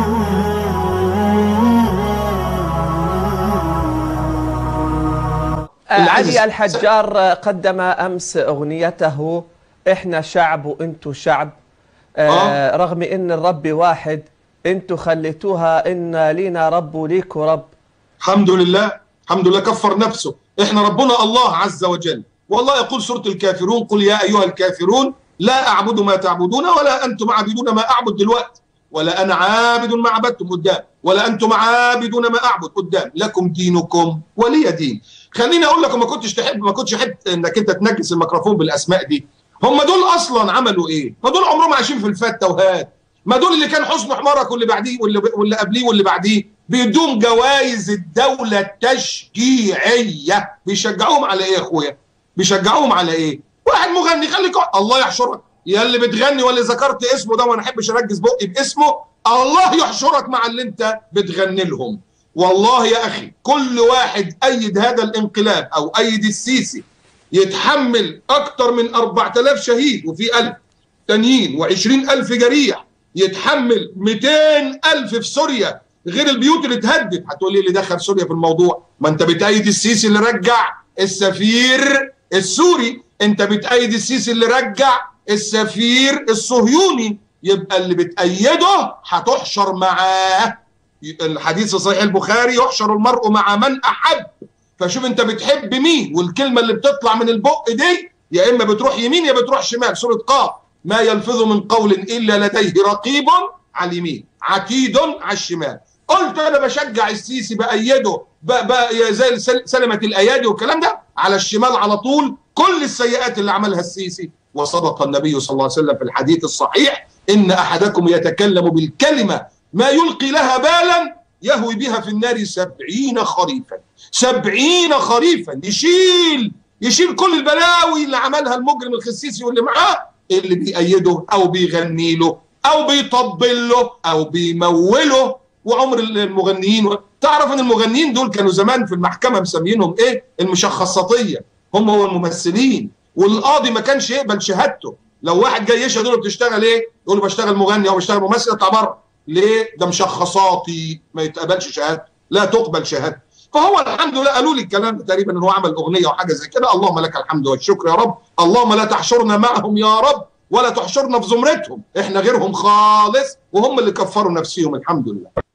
علي الحجار قدم أمس أغنيته إحنا شعب وإنتو شعب، رغم إن الرب واحد، إنتو خليتوها إن لينا رب وليكوا رب. الحمد لله، الحمد لله. كفر نفسه. إحنا ربنا الله عز وجل، والله يقول سورة الكافرون: قل يا أيها الكافرون لا أعبد ما تعبدون ولا أنتم عابدون ما أعبد دلوقتي، ولا أنا عابد ما عبدتم قدام، ولا أنتم عابدون ما أعبد قدام، لكم دينكم ولي دين. خليني أقول لكم، ما كنتش أحب إنك أنت تنجس الميكروفون بالأسماء دي. هم دول أصلا عملوا إيه؟ ما دول عمرهم عايشين في الفتة وهات. ما دول اللي كان حسن حمارك واللي بعديه واللي قبليه واللي بعديه بيدوم جوائز الدولة التشجيعية. بيشجعوهم على إيه يا أخويا؟ بيشجعوهم على إيه؟ واحد مغني، خليك الله يحشرك يا اللي بتغني واللي ذكرت اسمه ده، وما احبش اركز بقي باسمه. الله يحشرك مع اللي انت بتغني لهم. والله يا اخي كل واحد ايد هذا الانقلاب او ايد السيسي يتحمل اكتر من 4000 شهيد وفي 1000 تانيين و20,000 جريح، يتحمل 200,000 في سوريا غير البيوت اللي اتهدت. هتقول لي اللي دخل سوريا في الموضوع؟ ما انت بتأيد السيسي اللي رجع السفير السوري، انت بتأيد السيسي اللي رجع السفير الصهيوني، يبقى اللي بتأيده هتحشر معاه. الحديث صحيح البخاري: يحشر المرء مع من أحب. فشوف انت بتحب مين، والكلمة اللي بتطلع من البق دي يا إما بتروح يمين يا بتروح شمال. سورة قاف: ما يلفظ من قول إلا لديه رقيب على اليمين عتيد على الشمال. قلت أنا بشجع السيسي بأيده زي سلمة الأيادي والكلام ده، على الشمال على طول كل السيئات اللي عملها السيسي. وصدق النبي صلى الله عليه وسلم في الحديث الصحيح: إن أحدكم يتكلم بالكلمة ما يلقي لها بالا يهوي بها في النار 70 خريفا. 70 خريفا يشيل كل البلاوي اللي عملها المجرم الخسيسي واللي معاه، اللي بيأيده أو بيغني له أو بيطبل له أو بيموله. وعمر المغنيين، تعرف ان المغنيين دول كانوا زمان في المحكمة مسمينهم ايه؟ المشخصاتية. هم هو الممثلين، والقاضي ما كانش يقبل شهادته. لو واحد جاي يشهد يقول له بتشتغل ايه؟ يقول له بشتغل مغني او بشتغل ممثل، اطلع بره. ليه؟ ده مشخصاتي، ما يتقبلش شهادته، لا تقبل شهادته. فهو الحمد لله قالوا لي الكلام تقريبا ان هو عمل اغنيه وحاجه زي كده. اللهم لك الحمد والشكر يا رب. اللهم لا تحشرنا معهم يا رب، ولا تحشرنا في زمرتهم، احنا غيرهم خالص، وهم اللي كفروا نفسهم. الحمد لله.